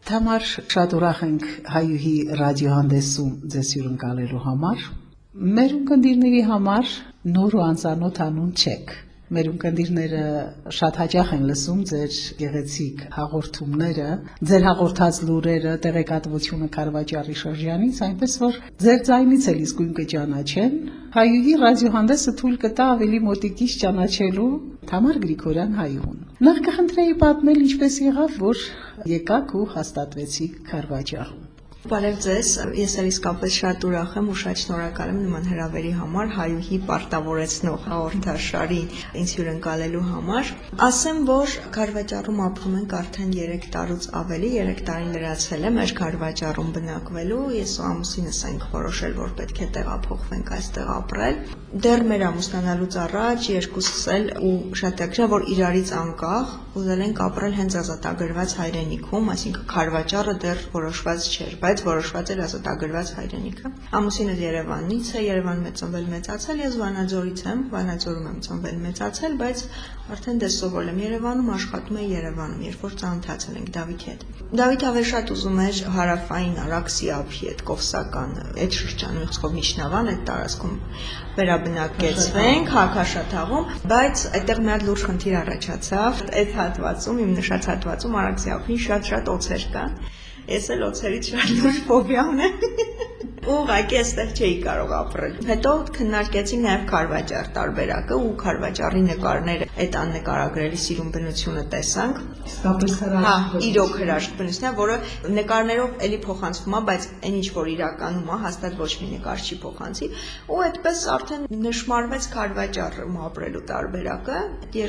Թամար շատ ուրախ ենք հայուհի ռադիոհանդեսում ձեզ հյուրընկալելու համար։ Մեր ունկնդիրների համար նոր ու անծանոթ անուն չեք։ Մեր ունկնդիրները շատ հաճախ են լսում ձեր գեղեցիկ հաղորդումները, ձեր հաղորդած լուրերը, տեղեկատվությունը Քարվաճառի շրջանից, այնպես որ ձեր ձայնից էլ իսկույն կճանաչեն։ Հայուհի ռադիոհանդեսը թույլ կտա ավելի մոտիկից ճանաչելու Թամար Գրիգորյան հայուհուն։ Նախ կխնդրեի պատմել ինչպես եղավ, որ եկաք ու հաստատվեցիք Քարվաճառում։ Բարև ձեզ, ես էլ իսկապես շատ ուրախ եմ ու շատ շնորհակալ եմ նման հրավերի համար, հայուհի պարտավորեցնող հաղորդաշարի ինձ հյուրընկալելու համար։ Ասեմ, որ Քարվաճառում ապրում ենք արդեն 3 տարուց ավելի, 3 տարին լրացել է մեր Քարվաճառում բնակվելու, ես ու ամուսինս ենք որոշել, որ պետք է տեղափոխվենք այստեղ ապրել։ Դեռ մեր ամուսնանալուց առաջ երկուսս էլ ու շատ ակրա, որ իրարից անկախ ուզել ենք ապրել հենց ազատագրված հայրենիքում, այսինքն Քարվաճառը դեռ որոշված չէր, բայց որոշված էր ազատագրված հայրենիքը։ Ամուսինս Երևանից է, Երևանում է ծնվել մեծացել, ես Վանաձորից եմ, Վանաձորում եմ ծնվել մեծացել, բայց արդեն դες սովորել եմ Երևանում, աշխատում եմ Երևանում, երբ որ ծանոթացել ենք Դավիթի հետ։ Դավիթը ավելի շատ ուզում էր հարավային Արաքսի ափի այդ Կովսական այդ շրջանում Միջնավան այդ տարածքում վերաբնակեցվենք Հակաշաթաղում, բայց այդտեղ մի հատ լուրջ խնդիր առաջացավ։ Այդ հատվածում, իմ նշած հատվածում Արաքսի ափին շատ օձեր կան։ Ես էլ օձերից շատ լուրջ ֆոբիա ունեմ։ Ուղղակի այստեղ չէի կարող ապրել։ Հետո քննարկեցինք նաև Քարվաճառ տարբերակը ու Քարվաճառի նկարները, այդ աննկարագրելի սիրուն բնությունը տեսանք։ Իսկապես հրաշք։ Իրոք հրաշք բնությունն է, որը նկարներով էլի փոխանցվում է, բայց այն ինչ որ իրականում է, հաստատ ոչ մի նկար չի փոխանցի։ Ու այդպես արդեն նշмарվեց Քարվաճառում ապրելու տարբերակը։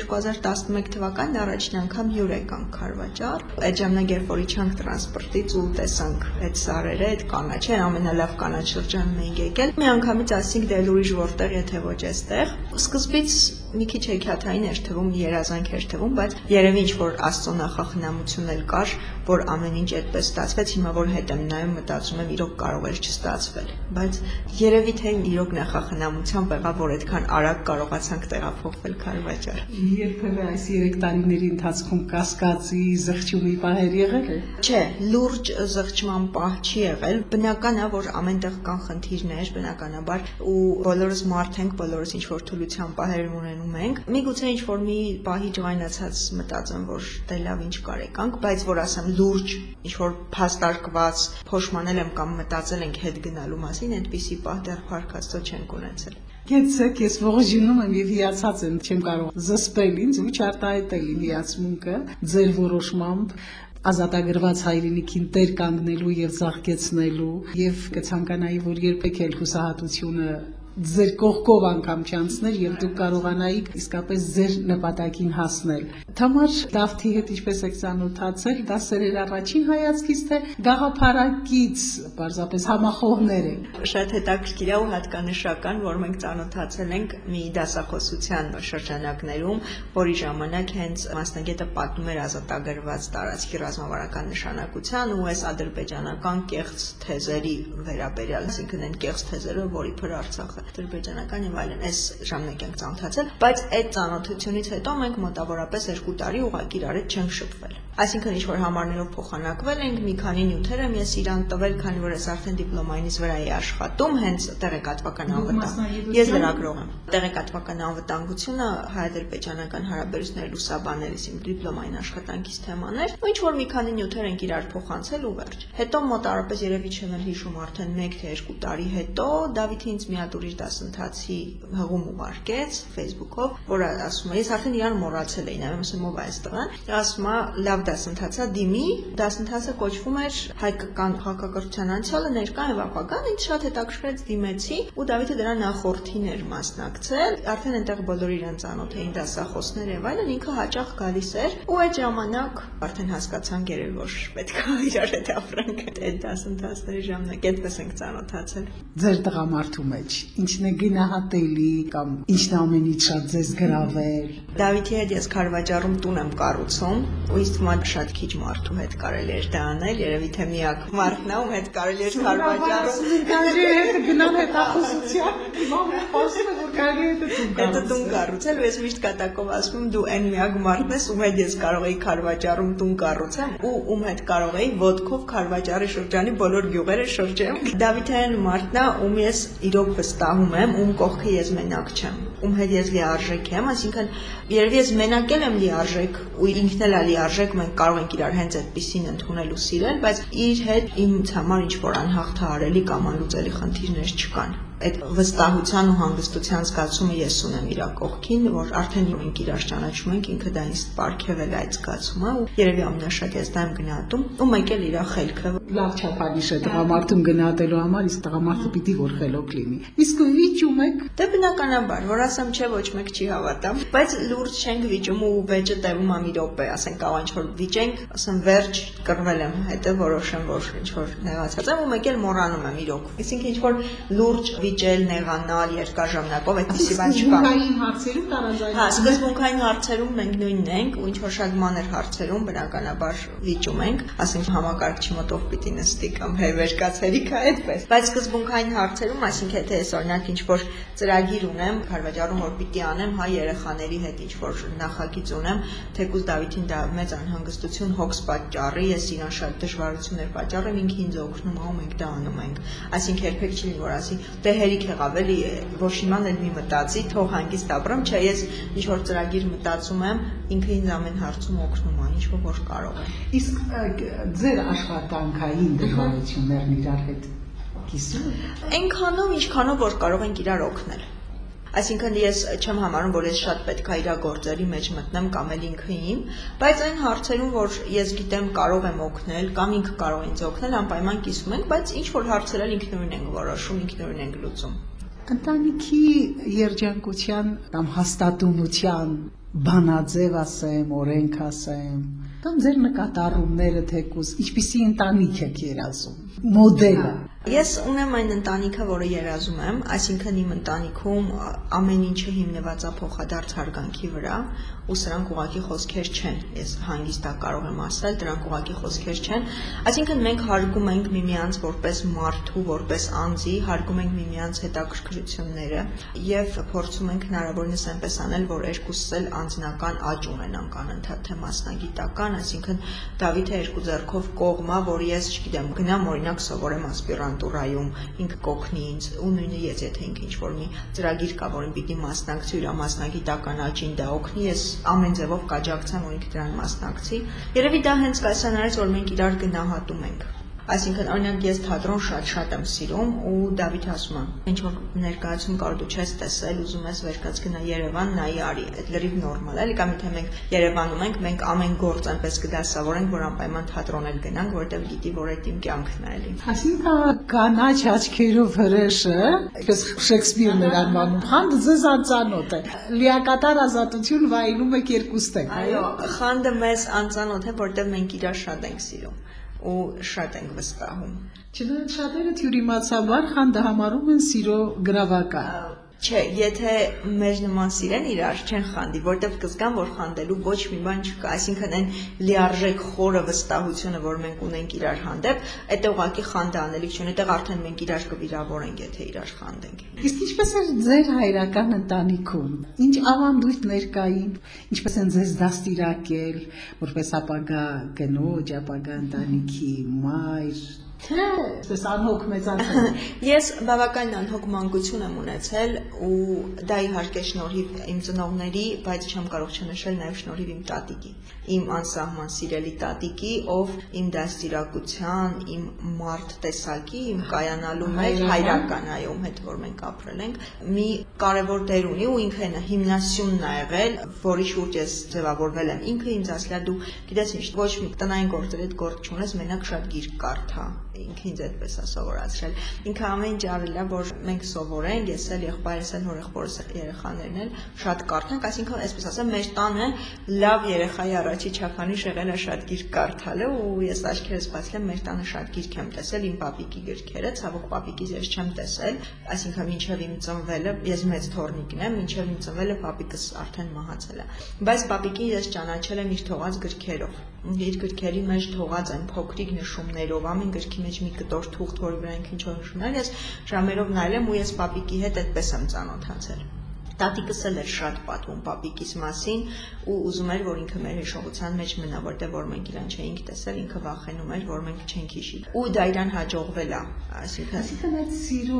2011 թվականին առաջին անգամ հյուր եկանք Քարվաճառ։ Այդ ժամանակ երբ որ իջանք տրանսպորտից ու տեսանք այդ սարերը, այդ կանաչը, ամենալավ կանաչ շրջանում էինք եկել։ Մի անգամից ասինք դե ուրիշ որտեղ, եթե ոչ այստեղ։ Սկզբից մի քիչ հեքիաթային էր թվում, երազանք էր թվում, բայց երևի ինչ որ Աստծո նախախնամություն էլ կար, որ ամեն ինչ այդպես ստացվեց, հիմա որ հետ եմ նայում, մտածում եմ իրոք կարող էր չստացվել, բայց երևի թե իրոք նախախնամությամբ եղավ, որ այդքան արագ կարողացանք տեղափոխվել Քարվաճառ։ Երբևէ այս 3 տարիների ընթացքում կասկածի, զղջումի պահեր եղել է։ Չէ, լուրջ զղջման պահ չի եղել, բնական է, որ ամենտեղ կան խնդիրներ, բնականաբար, ու բոլորս մարդ ենք, բոլորս ինչ որ թուլության պահեր ունենում ենք։ Միգուցե ինչ որ մի պահի ջղայնացած մտածեմ, որ դե լավ ինչ կարեկանք, բայց որ ասեմ լուրջ, ինչ որ փաստարկված, փոշմանել եմ կամ մտածել ենք հետ գնալու մասին, այդպիսի պահ դեռ փառքաստո չենք ունեցել։ Գեցեք, ես ողջունում եմ եւ հիացած եմ, չեմ կարող զսպել ինձ ու չարտահայտել իմ հիացմունքը ձեր որոշմամբ ազատագրված հայրենիքին տեր կանգնելու եւ զաղկեցնելու եւ կցանկանայի, որ երբեք էլ հուսահատությունը ձեր կողքով անգամ չանցներ եւ դուք կարողանայիք իսկապես ձեր նպատակին հասնել։ Թամար Դավթի հետ ինչպես եք ծանոթացել, դա սերեր առաջին հայացքից թե գաղափարակից, պարզապես համախոհներ եք։ Շատ հետաքրքիր է ու հատկանշական, որ մենք ծանոթացել ենք մի դասախոսության շրջանակներում, որի ժամանակ հենց մասնագետը պատմում էր ազատագրված տարածքի ռազմավարական նշանակության ու այս ադրբեջանական կեղծ թեզերի վերաբերյալ, այսինքն այն կեղծ թեզերը, որի փր Արցախը ադրբեջանական եւ այլն, այս ժամանակ ենք ծանոթացել, բայց այդ ծանոթությունից հետո մենք մոտավորապես 2 տարի ուղղակի իրար հետ չենք շփվել։ Այսինքն ինչ որ համարներով փոխանակվել ենք, մի քանի նյութեր եմ ես իրան տվել, քանի որ ես արդեն դիպլոմայինից վրա էի աշխատում, հենց տեղեկատվական անվտանգություն։ Ես լրագրող եմ։ Տեղեկատվական անվտանգությունը հայ-ադրբեջանական հարաբերությունների լուսաբանելիս իմ դիպլոմային աշխատանքից թեման էր։ Ինչ որ մի քանի նյութեր ենք իրար փոխանցել ու վերջ։ Հետո մոտավորապես երևի չեմ էլ հիշում արդեն 1 թե 2 տարի հետո Դավիթը ինձ մի հատ ուրիշ դասընթացի հղում ուղարկեց Facebook-ով, որ ասում է, ես արդեն իրան մոռացել էի, նայում եմ ով է այս տղան, ասում է լավ դասընթացա դիմի, դասընթացը կոչվում էր հայկական քաղաքակրթության անցյալը, ներկան եւ ապագան, ինձ շատ հետաքրքրեց դիմեցի ու Դավիթը դրա նախորդին էր մասնակցել, արդեն այնտեղ բոլորը իրան ծանոթ էին դասախոսներ եւ այլն, ինքը հաճախ գալիս էր ու այդ ժամանակ արդեն հասկացանք երևի որ պետք է իրար հետ ապրենք այդ դասընթացների ժամանակ, այդպես ենք ծանոթացել։ Ձեր տղամարդու մեջ ինչն է գնահատելի կամ ինչն է ամենից շատ ձեզ գրավել։ Դավիթի հետ ես Քարվաճառում տուն եմ կառուցում ու ինձ թվում է շատ քիչ մարդու հետ կարելի էր դա անել, երևի թե միակ մարդն է ում հետ կարելի էր Քարվաճառում գնալ հետախուզության։ Մամա խոսում է որ Կարելի է դա տուն կառուցել, ես միշտ կատակով ասում եմ դու այն միակ մարդն ես, ում հետ ես կարող էի Քարվաճառում տուն կառուցեմ ու ում հետ կարող էի ոդկով Քարվաճառի շրջանի բոլոր գյուղերը շրջեմ։ Դավիթյան մարդն է, ում ես իրոք վստահում եմ, ում կողքը ես մենակ չեմ, ում հետ ես լիարժեք եմ, այսինքն երևի ես մենակ եմ լիարժեք ու ինքն էլ է լիարժեք, մենք կարող ենք իրար հենց այդպեսին ընդունել ու սիրել, բայց իր հետ ինձ համար ինչ որ անհաղթահարելի կամ անլուծելի խնդիրներ չկան։ Այդ վստահության ու հանգստության զգացումը ես ունեմ իր կողքին, որ արդեն մենք իրար ճանաչում ենք, ինքը դա ինձ պարգևել է այդ զգացումը ու երևի ամենաշատ ես դա եմ գնահատում ու մեկ էլ իր խելքը լավ չափանիշ է տղամարդուն գնահատելու համար, իսկ տղամարդը պիտի որ խելոք լինի։ Իսկ վիճում եք։ Դե բնականաբար, որ ասեմ չէ ոչ մեկ չի հավատա, բայց լուրջ չենք վիճում ու վեճը տևում է մի րոպե, ասենք կարող ինչ որ վիճենք, ասեմ վերջ կռվել եմ, հետո որոշեմ որ ինչ որ նեղացած եմ ու մեկ էլ մոռանում եմ իրոք։ Այսինքն ինչ որ լուրջ վիճել, նեղանալ երկար ժամանակով այդպեսի բան չկա։ Սկզբունքային հարցերում տարանձայն։ Հա, սկզբունքային հարցերում մենք նույնն ենք ու ինչ որ շատ մանր հարցերում բնականաբար վիճում ենք, ասենք համակարգչի մոտով պիտի նստի կամ հերվերկացերի կա այդպես։ Բայց սկզբունքային հարցերում, այսինքն եթե ես օրինակ ինչ որ ծրագիր ունեմ, Քարվաճառում որ պիտի անեմ, հա երեխաների հետ ինչ որ նախագիծ ունեմ, թեկուզ Դավիթին դա մեծ անհանգստություն հոգս պատճառի, ես իրան շատ դժվարություններ պատճառեմ, ինքը ինձ օգնում ա ու մենք դա անում ենք։ Այսինքն երբեք չի լինի որ ասի դե հերիք եղավ էլի ոչ իման էլ մի մտածի, թող հանգիստ ապրեմ, չէ ես ինչ որ ծրագիր մտածում եմ, ինքը ինձ ամեն հարցում օգնում ա, ինչ որ կարող է։ Իսկ ձեր աշխատանքային դժվարություններն իրար հետ կիսում եք։ Այնքանով ինչքանով որ կարող ենք իրար օգնել։ Այսինքն ես չեմ համարում, որ ես շատ պետք է իր գործերի մեջ մտնեմ կամ էլ ինքը իմ, բայց այն հարցերում, որ ես գիտեմ կարող եմ օգնել կամ ինքը կարող է ինձ օգնել, անպայման կիսում ենք, բայց ինչ որ հարցեր էլ ինքնուրույն ենք որոշում, ինքնուրույն ենք լուծում։ Ընտանիքի երջանկության կամ հաստատունության բանաձև ասեմ, օրենք ասեմ, կամ ձեր նկատառումները թեկուզ, ինչպիսի ընտանիք եք երազում, մոդելը։ Ես ունեմ այն ընտանիքը, որը երազում եմ, այսինքն իմ ընտանիքում ամեն ինչը հիմնված է փոխադարձ հարգանքի վրա, ու սրանք ուղղակի խոսքեր չեն։ Ես հանգիստա կարող եմ ասել, դրանք ուղղակի խոսքեր չեն։ Այսինքն մենք հարգում ենք միմյանց որպես մարդու, որպես անձի, հարգում ենք միմյանց հետաքրքրությունները եւ փորձում ենք հնարավորինս այնպես անել, որ երկուսս էլ անձնական աճ ունենանք անընդհատ թե մասնագիտական, այսինքն Դավիթը երկու ձեռքով կողմ է, որ ես, չգիտեմ, գնամ օրինակ սովորեմ ասպիրանտուրայում, ինքը կօգնի ինձ, ու նույնը ես եթե ինքը ինչ-որ մի ծրագիր կա, որին պիտի մասնակցի, իր մասնագիտական աճին դա օգնի, ես ամեն ձևով կաջակցեմ, որ ինքը դրան մասնակցի։ Երևի դա հենց կայսանարից, որ մենք իրար գնահատում ենք։ Այսինքն օրինակ ես թատրոն շատ եմ սիրում ու Դավիթը ասում է, ինչ որ ներկայացում կար դու չես տեսել, ուզում ես վերկաց գնա Երևան, նայի արի, այդ լրիվ նորմալ է, էլի կամ եթե մենք Երևանում ենք, մենք ամեն գործ այնպես կդասավորենք, որ անպայման թատրոն էլ գնանք, որովհետև գիտի, որ այդ իմ կյանքն է էլի։ Այսինքն կանաչ աչքերով հրեշը, այսպես Շեքսպիրն էր անվանում, խանդը ձեզ անծանոթ է։ Լիակատար ազատություն վայելում եք երկուստեք, այո, խանդը մեզ անծանոթ է, որովհետև մենք իրար շատ ենք սիրում ու շատ ենք վստահում։ Չնայած շատերը թյուրիմացաբար խանդը համարում են սիրո գրավական։ Չէ, եթե մեր նման սիրեն իրար, չեն խանդի, որտեվ կզգան, որ խանդելու ոչ մի բան չկա, այսինքն այն լիարժեք խորը վստահությունը, որ մենք ունենք իրար հանդեպ, այդ ուղղակի խանդը անելիք չունի, այդտեղ արդեն մենք իրար կվիրավորենք, եթե իրար խանդենք։ Իսկ ինչպես է ձեր հայրական ընտանիքում, ինչ ավանդույթներ կային, ինչպես են ձեզ դաստիարակել, որպես ապագա կնոջ, ապագա ընտանիքի մայր, թե այսպես անհոգ մեծացել։ Ես բավական անհոգ մանկություն եմ ունեցել ու դա իհարկե շնորհիվ իմ ծնողների, բայց չեմ կարող չնշել նաև շնորհիվ իմ տատիկի, իմ անսահման սիրելի տատիկի, ով իմ դաստիարակության, իմ մարդ տեսակի, իմ կայանալու մեջ հայրական այո, հետ որ մենք ապրել ենք, մի կարևոր դեր ունի ու ինքը հիմնասյունն ա եղել, որի շուրջ ես ձևավորվել եմ։ Ինքը ինձ ասել է դու գիտես ինչ, ոչ մի տնային գործերի հետ գործ չունես, մենակ շատ գիրք կարդա։ Ինքը ինձ այդպես է սովորացրել։ Ինքը ամեն ինչ արել է, որ մենք սովորենք, ես էլ եղբայրս էլ հորեղբորս երեխաներն էլ շատ կարդանք, այսինքն այսպես ասեմ, մեր տանը լավ երեխայի առաջի չափանիշ եղել է շատ գիրք կարդալը ու ես աչքերս բացել եմ, մեր տանը շատ գիրք եմ տեսել, իմ պապիկի գրքերը, ցավոք պապիկից ես չեմ տեսել, այսինքն մինչև իմ ծնվելը, ես մեծ թոռնիկն եմ, մինչև իմ ծնվելը պապիկս արդեն մահացել է։ Բայց պապիկին ես ճանաչել եմ իր թողած գրքերով։ Իր գրքերի մեջ թողած այն փոքրիկ նշումներով, ամեն գրքի մեջ մի կտոր թուղթ, որի վրա ինչ-որ նշումներ, ես ժամերով նայել եմ ու ես պապիկի հետ այդպես եմ ծանոթացել։ Տատիկս էլ էր շատ պատմում պապիկիս մասին ու ուզում էր, որ ինքը մեր հիշողության մեջ մնա, որտեղ որ մենք իրան չէինք տեսել, ինքը վախենում էր, որ մենք չենք հիշի։ Ու դա իրան հաջողվել է, այսինքն այդ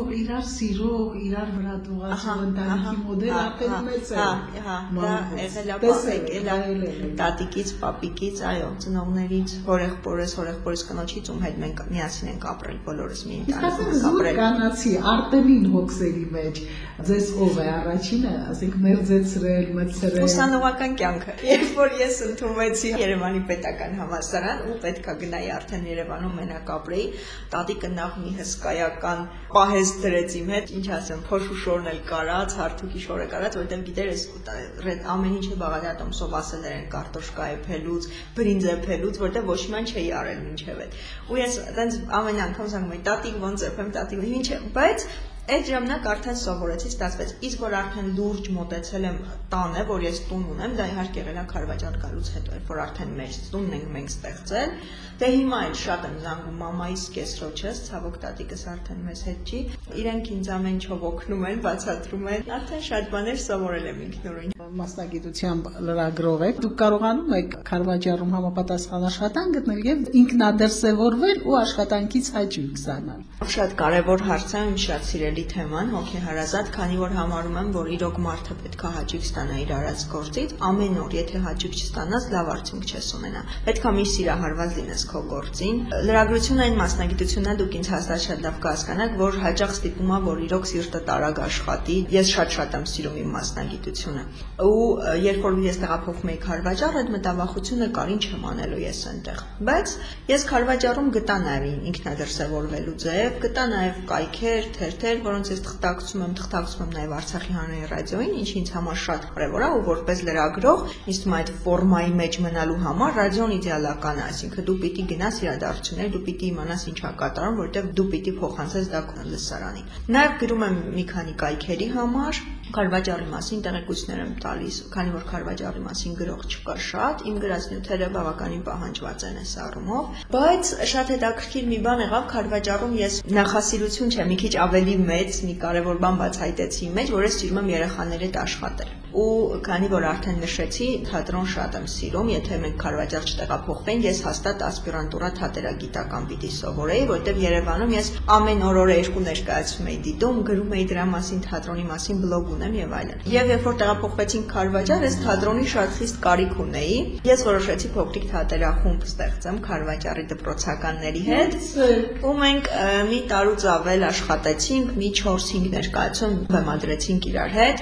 սիրող, իրար վրա դուղացող ընտանիքի մոդելը արդեն մեծ է։ Դա եղել է պապիկից, տատիկից, պապիկից, այո, ծնողներից, հորեղբորս կնոջից, ում հետ մենք միասին ենք ապրել, բոլորս մի ընտանիքում ենք ապրել։ Կանացի Արտեմին հոգսերի մեջ ձեզ ով է առաջինը, ասենք մերձեցրել, մտցրել։ Ուսանողական կյանքը։ Երբ որ ես ընդունվեցի Երևանի պետական համալսարան ու պետքա գնայի արդեն Երևանում մենակ ապրեի, տատիկը նախ մի հսկայական պահեզ դրեց իմ հետ, ինչ ասեմ, փոշուշորն էլ կարած, հարթուկի շորը կարած, որտեղ գիտեր ես ամեն ինչը բաղադրատոմսով ասել են կարտոշկա է փելուց, բրինձ է փելուց, որտեղ ոչ մի բան չէի արել մինչև այդ։ Ու ես այտենց ամեն անգամ ասում եմ, տատիկ ոնց է, տատիկ, ինչ է, բայց այդ ժամանակ արդեն սովորեցի, ստացվեց, իսկ որ արդեն լուրջ մոտեցել եմ տանը, որ ես տուն ունեմ, դա իհարկե եղել է Քարվաճար գալուց հետո, երբ որ արդեն մեր տունն ենք մենք ստեղծել, դե հիմա էլ շատ եմ զանգում մամայիս կեսրոջս, ցավոք տատիկս արդեն մեզ հետ չի, իրենք ինձ ամեն ինչով օգնում են, բացատրում են, արդեն շատ բաներ սովորել եմ ինքնուրույն։ Մասնագիտությամբ լրագրող եք, դուք կարողանում եք Քարվաճարում համապատասխան աշխատանք գտնել եւ ինքնադրսևորվել ու աշխատանքից հաճույք ստանալ։ Շատ կարևոր հարց է, իմ շատ սիրելի թեման, հոգեհարազատ, քանի որ համարում եմ, որ իրոք մարդը պետք է հաճույք ստանա իր արած գործից, ամեն օր, եթե հաճույք չստանաս, լավ արդյունք չես ունենա։ Պետք է մի սիրահարված լինես քո գործին։ Լրագրությունը այն մասնագիտությունն է, դուք ինձ հաստատ շատ լավ կհասկանաք, որ հաճախ ստիպում է, որ իրոք սիրտը տարագ աշխատի։ Ես շատ եմ սիրում իմ մասնագիտությունը։ Ու երբ որ ես տեղափոխվում էի Քարվաճար, այդ մտավախությունը կար, ինչ եմ անելու ես այնտեղ։ Բայց ես Քարվաճարում գտա նաև ինքնադրսևորվելու ձև, գտա նաև կայքեր, թերթեր, որոնց ես թղթակցում եմ նաև Արցախի հանրային ռադիոյին, ինչը ինձ համար շատ կարևոր է, ու որպես լրագրող, ինձ թվում է այդ ֆորմայի մեջ մնալու համար ռադիոն իդեալական է, այսինքն դու պիտի գնաս իրադարձություններ, դու պիտի իմանաս ինչ է կատարում, որտեղ դու պիտի փոխանցես դա լսարանին։ Նաև գրում եմ մի քանի կայքերի համար, Քարվաճարի մասին տեղեկություններ եմ տալիս, քանի որ Քարվաճարի մասին գրող չկա շատ, իմ գրած նյութերը բավականին պահանջված են այս առումով, բայց շատ հետաքրքիր մի բան եղավ Քարվաճարում ես նախասիրություն չէ, մի քիչ ավելի մեծ մի կարևոր բան բացահայտեցի իմ մեջ, որ ես սիրում եմ երեխաների հետ աշխատել։ Ու քանի որ արդեն նշեցի, թատրոն շատ եմ սիրում, եթե մենք Քարվաճար չտեղափոխվենք, ես հաստատ ասպիրանտուրա թատերագիտական պիտի սովորեի, որտեղ Երևանում ես ամեն օրը 2 ներկայացում էի դիտում, գրում էի դրա մասին, թատրոնի մասին բլոգ ունեմ եւ այլն։ Եվ երբ որ տեղափոխվեցինք Քարվաճար, ես թատրոնի շատ խիստ կարիք ունեի։ Ես որոշեցի փոքրիկ թատերախումբ ստեղծեմ Քարվաճարի դպրոցականների հետ, ու մենք մի տարուց ավել աշխատեցինք, մի 4-5 ներկայացում բեմադրեցինք իրար հետ։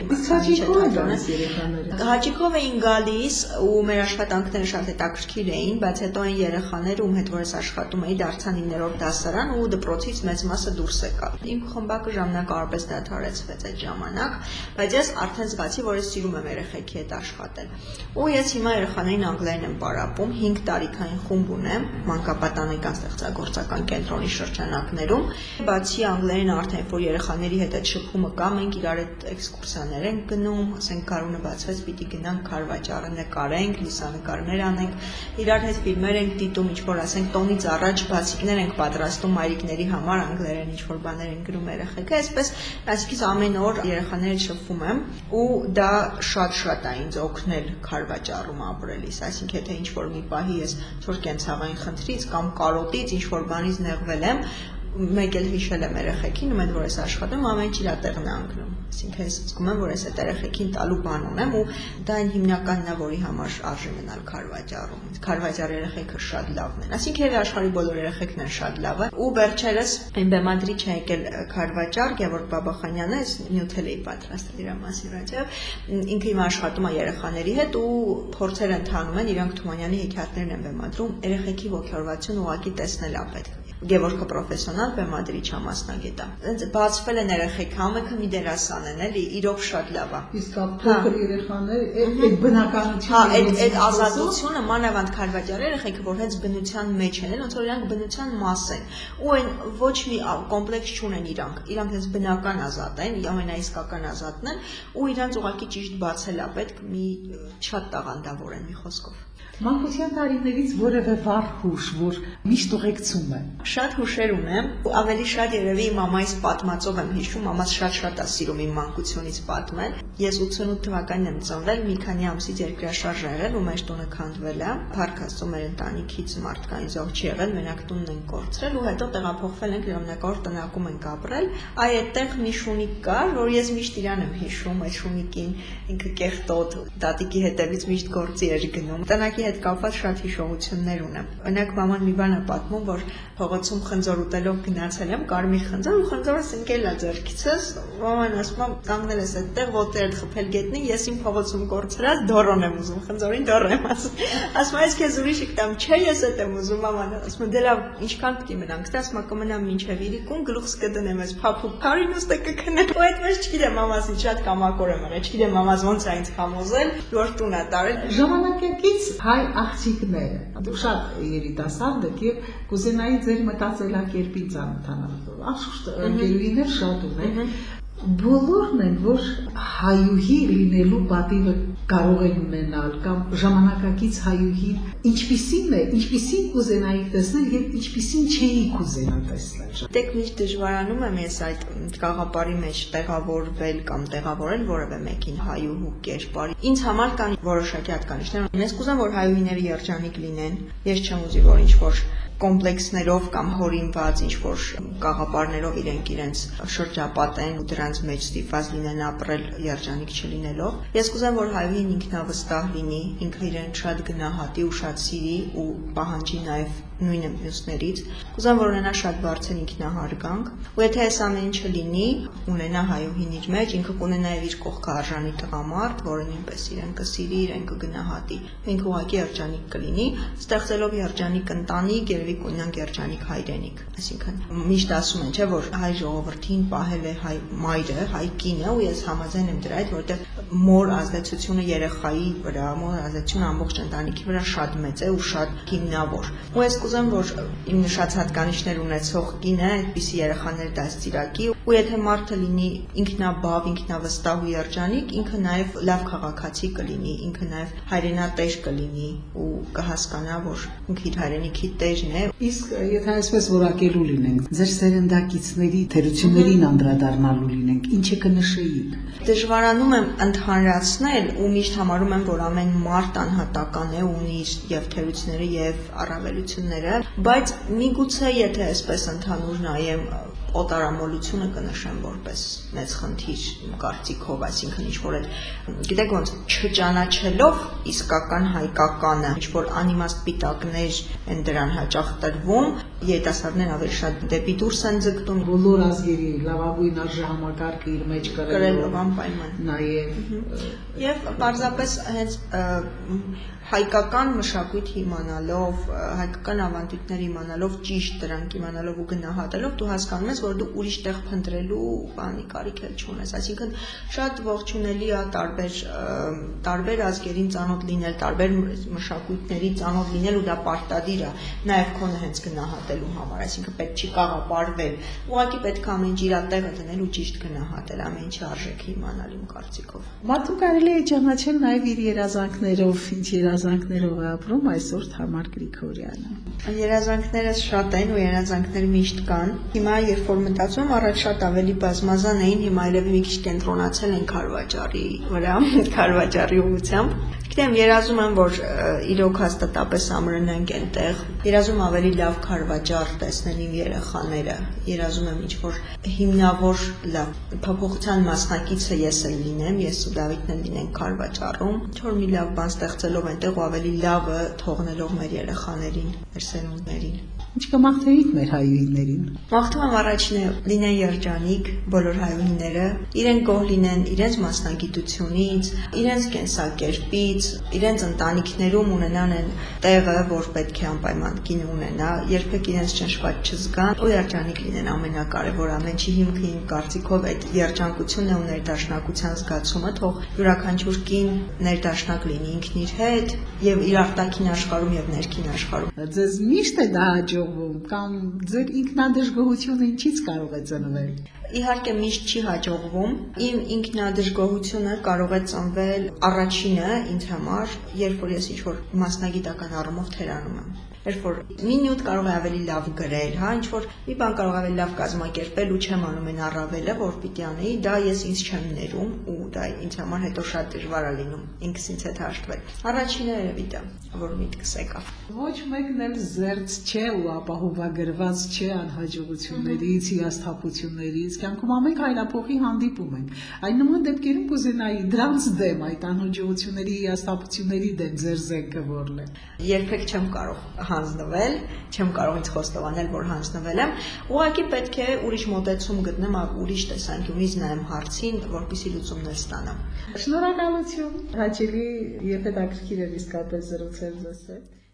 Հաճիկով էին գալիս ու մեր աշխատանքները շատ հետաքրքիր էին, բայց հետո այն երեխաները, ում հետ որ ես աշխատում էի, դարձան 9-րդ դասարան ու դպրոցից մեծ մասը դուրս եկավ։ Իմ խմբակը ժամանակավորապես դադարեցվեց այդ ժամանակ, բայց ես արդեն զգացի, որ ես սիրում եմ երեխեքի հետ աշխատել։ Ու ես հիմա երեխաներին անգլերեն եմ պարապում, 5 տարիքային խումբ ունեմ մանկապատանեկան ստեղծագործական կենտրոնի շրջանակներում։ Բացի անգլերեն արդեն որ երեխաների հետ այդ շփումը կա, մենք իրար հետ էքսկուրսիաներ ենք գնում, ասենք Գարունը բացվեց, պիտի գնանք Քարվաճարը նկարենք, լուսանկարներ անենք, իրար հետ ֆիլմեր ենք դիտում, ինչ որ ասենք տոնից առաջ բացիկներ ենք պատրաստում մայրիկների համար, անգլերեն ինչ որ բաներ են գրում երեխեքը, այսպես, այսինքն ամեն օր երեխաների շփվում եմ ու դա շատ է ինձ օգնել Քարվաճարում ապրելիս, այսինքն եթե ինչ որ մի պահի ես թոր կենցաղային խնդրից կամ կարոտից ինչ որ բանից նեղվել եմ, մեկ էլ հիշել եմ երեխեքին, ու մենք որ ես աշխատում, ամեն ինչ իր տեղն է ընկնում։ Այսինքն ես զգում եմ, որ ես այդ երեխեքին տալու բան ունեմ ու դա այն հիմնականն է, որի համար արժի մնալ Քարվաճարում։ Քարվաճարի երեխեքը շատ լավն են։ Այսինքն եւ աշխարհի բոլոր երեխեքն են շատ լավը։ Ու վերջերս այն բեմադրիչ է եկել Քարվաճար, Գևորգ Բաբախանյանը, ես նյութել էի պատրաստել իր մասին ռադիոյով։ Ինքը հիմա աշխատում է երեխաների հետ ու փորձեր ընթանում են, իրանք Թումանյանի հեքիաթներն են բեմադրում, երեխեքի ողջորվածություն ուղղակի տեսնել է պետք։ Գևորգը պրոֆեսիոնալ բեմադրիչ է, մասնագետ է։ Այնց բացվել են երեխեք, համեքը մի դերասան են, էլի, իրոք շատ լավ է։ Իսկ փոքր երեխաները այդ բնականությունը, այդ ազատությունը, մանավանդ Քարվաճարի երեխեքը, որ հենց բնության մեջ են, ոնց որ իրանք բնության մաս են։ Ու այն ոչ մի կոմպլեքս չունեն իրանք հենց բնական ազատ են, ամենաիսկական ազատն են, ու իրանք ուղղակի ճիշտ բացել է պետք, մի շատ տաղանդավոր են մի խոսքով։ Մանկության տարիներից որևէ վառ հուշ, որ միշտ ուղեկցում է։ Շատ հուշեր ունեմ, ավելի շատ երևի մամայիս պատմածով եմ հիշում, մամաս շատ է սիրում իմ մանկությունից պատմել։ Ես 88 թվականին եմ ծնվել, մի քանի ամսից երկրաշարժ ա եղել ու մեր տունը քանդվել է։ Փառք Աստծո, մեր ընտանիքից մարդկային զոհ չի եղել, մենակ տունն ենք կորցրել ու հետո տեղափոխվել ենք ժամանակավոր տնակում ենք ապրել։ Այ այդտեղ մի շունիկ կար, որ ես միշտ իրան եմ հիշում, այդ շունիկին ինքը կեղտոտ տատիկի հետևից միշտ գործի էր գնում։ Տնակի հետ կապված շատ հիշողություններ ունեմ։ Օրինակ մաման մի բան է պատմում, որ փողոցում խնձոր ուտելով գնացել եմ, կարմիր խնձոր ու խնձորս ընկել է ձեռքիցս։ Մաման ասում է կանգնել ես այդտեղ ոտերդ խփել գետնի, ես իմ փողոցում կորցրած դորոն եմ ուզում, խնձորին դոր եմ ասում։ Ասում ես քեզ ուրիշ կտամ, չէ, ես այդ եմ ուզում, մաման ասում դե լավ, ինչքան պիտի մնանք, դե ասում կմնամ մինչև իրիկուն, գլուխս կդնեմ ես փափուկ քարին ուստը կքնեմ։ Ու այդպես չգիտեմ, մամասի շատ կամակոր եմ եղել, չգիտեմ մամաս ոնց է ինձ համոզել, որ տուն է տարել։ Ժամանակակից հայ աղջիկները, դուք շատ երիտասարդ եք եւ կուզենայի ձեր մտածելակերպին ծանոթանալ։ Անշուշտ ընկերուհիներ շատ ունեն։ Բոլորն են, որ հայուհի լինելու պատիվը կարող են ունենալ կամ ժամանակակից հայուհին ինչպիսին կուզենայի տեսնել եւ ինչպիսին չէի կուզենա տեսնել։ Դեք միշտ դժվարանում եմ ես այդ գաղափարի մեջ տեղավորվել կամ տեղավորել որևէ մեկին հայուհու կերպարի։ Ինձ համար կան որոշակի հատկանիշներ։ Ես կուզեմ, որ հայուհիները երջանիկ լինեն։ Ես չեմ ուզի, որ ինչ-որ կոմպլեքսներով կամ հորինված ինչ-որ գաղափարներով իրենց շրջապատեն ու դրանց մեջ ստիպված լինեն ապրել երջանիկ չլինելով։ Ես կուզեմ, որ հայուհին ինքնավստահ լինի, ինքը իրեն շատ գնահատի ու շատ սիրի ու պահանջի նաև նույնը մյուսներից։ Կուզեմ, որ ունենա շատ բարձր ինքնահարգանք, ու եթե այս ամեն ինչը լինի, ունենա հայուհին իր մեջ, ինքը կունենա եւ իր կողքը արժանի տղամարդ, որը նույնպես իրեն կսիրի, իրեն կգնահատի։ Ինքը ուղղակի երջանիկ կլինի, ստեղծելով երջանիկ ընտանիք, երևի կունենանք երջանիկ հայրենիք։ Այսինքն միշտ ասում են, չէ, որ հայ ժողովրդին պահել է հայ մայրը, հայ կինը, ու ես համաձայն եմ դրա հետ, որտեղ մոր ազդեցությունը երեխայի վրա, մոր ազդեցությունը ամբողջ ընտանիքի վրա շատ մեծ է ու շատ հիմնավոր։ Ու ես կուզեմ, որ իմ նշած հատկանիշներ ունեցող կինը այդպիսի երեխաներ դաստիարակի, ու եթե մարդը լինի ինքնաբավ, ինքնավստահ ու երջանիկ, ինքը նաև լավ քաղաքացի կլինի, ինքը նաև հայրենատեր կլինի ու կհասկանա, որ ինքը իր հայրենիքի տերն է։ Իսկ եթե այսպես որակելու լինենք, ձեր սերնդակիցների թերություններին անդրադառնալու լինենք, ինչը կնշեիք։ Դժվարանում եմ ընդհանրացնել ու միշտ համարում եմ, որ ամեն մարդ անհատական է, ունի իր եւ թերությունները եւ առավելությունները, բայց միգուցե եթե այսպես ընդհանուր նայեմ օտարամոլությունը կնշեմ որպես մեծ խնդիր կարծիքով, այսինքն ինչ-որ էլ գիտեք ոնց չճանաչելով իսկական հայկականը, ինչ-որ անիմաստ պիտակներ են դրան հաճախ տրվում, երիտասարդներն ավելի շատ դեպի դուրս են ձգտում, բոլոր ազգերի լավագույն արժեհամակարգը իր մեջ կրելով անպայման եւ պարզապես հենց հայկական մշակույթ իմանալով, հայկական ավանդույթներ իմանալով, ճիշտ դրանք իմանալով ու գնահատելով դու հասկանում ես, որ դու ուրիշ տեղ փնտրելու բանի կարիք էլ չունես, այսինքն շատ ողջունելի է տարբեր ազգերին ծանոթ լինել, տարբեր մշակույթների ծանոթ լինել ու դա պարտադիր է նաև քոնը հենց գնահատելու համար, այսինքն պետք չի կաղապարվել, ուղղակի պետք է ամեն ինչ իր տեղը դնել ու ճիշտ գնահատել, ամեն ինչի արժեքը իմանալ իմ կարծիքով։ Մարդու կարելի է ճանաչել նաև իր երազանքներով, ինչ երազանքներով է ապրում այսօր Թամար Գրիգորյանը։ Երազանքներս շատ են ու երազանքներ միշտ կան։ Հիմա երբ որ մտածում առաջ շատ ավելի բազմազան էին, հիմա այլևս մի քիչ կենտրոնացել են Քարվաճարի վրա, Քարվաճարի ուղղությամբ։ Գիտեմ, երազում եմ, որ իրոք հաստատապես ամրնենք այնտեղ։ Երազում ավելի լավ Քարվաճար տեսնել իմ երեխաները։ Երազում եմ ինչ-որ հիմնավոր լավ փոփոխության մասնակիցը ես էլ լինեմ, ես ու Դավիթն էլ լինենք Քարվաճարում, ինչ-որ մի լավ բան ստեղծելով այնտեղ ու ավելի լավը թողնելով մեր երեխաներին, մեր սերունդներին։ Ինչ կմաղթեիք մեր հայուհիներին։ Մաղթում եմ առաջինը լինեն երջանիկ բոլոր հայուհիները, իրենք գոհ լինեն իրենց մասնագիտությունից, իրենց կենսակերպից, իրենց ընտանիքներում ունենան այն տեղը, որ պետք է անպայման կինը ունենա, երբեք իրենց ճնշված չզգան ու երջանիկ լինեն ամենակարևոր ամեն ինչի հիմքը իմ կարծիքով այդ երջանկությունն է ու ներդաշնակության զգացումը, թող յուրաքանչյուր կին ներդաշնակ լինի ինքն իր հետ եւ իր արտաքին աշխարհում եւ ներքին աշխարհում։ Ձեզ միշտ է դա հաջողվում կամ ձեր ինքնադժգոհությունը ինչից կարող է ծնվել։ Իհարկե միշտ չի հաջողվում։ Իմ ինքնադժգոհությունը կարող է ծնվել առաջինը ինձ համար, երբ որ ես ինչ-որ մասնագիտական առումով թերանում եմ։ երբ որ մի նյութ կարող է ավելի լավ գրել, հա, ինչ որ մի բան կարող է ավելի լավ կազմակերպել ու չեմ անում այն առավելը, որ պիտի անեի, դա ես ինձ չեմ ներում ու դա ինձ համար հետո շատ դժվար է լինում ինքս ինձ հետ հաշտվել։ Առաջինը երևի դա, որ միտքս եկավ։ Ոչ մեկն էլ զերծ չէ ու ապահովագրված չէ անհաջողություններից, հիասթափություններից, կյանքում ամեն հայրափոխի հանդիպում ենք։ Այն նման դեպքերում կուզենայի դրանց դեմ, այդ անհաջողությունների, հիասթափությունների դեմ ձեր զենքը որն է։ Երբեք չեմ կարող հանձնվել, չեմ կարող ինձ խոստովանել, որ հանձնվել եմ, ուղղակի պետք է ուրիշ մոտեցում գտնեմ, ուրիշ տեսանկյունից նայեմ հարցին, որպեսզի լուծումներ ստանամ։ Շնորհակալություն, հաճելի եւ հետաքրքիր էր իսկապես զրուցել ձեզ հետ։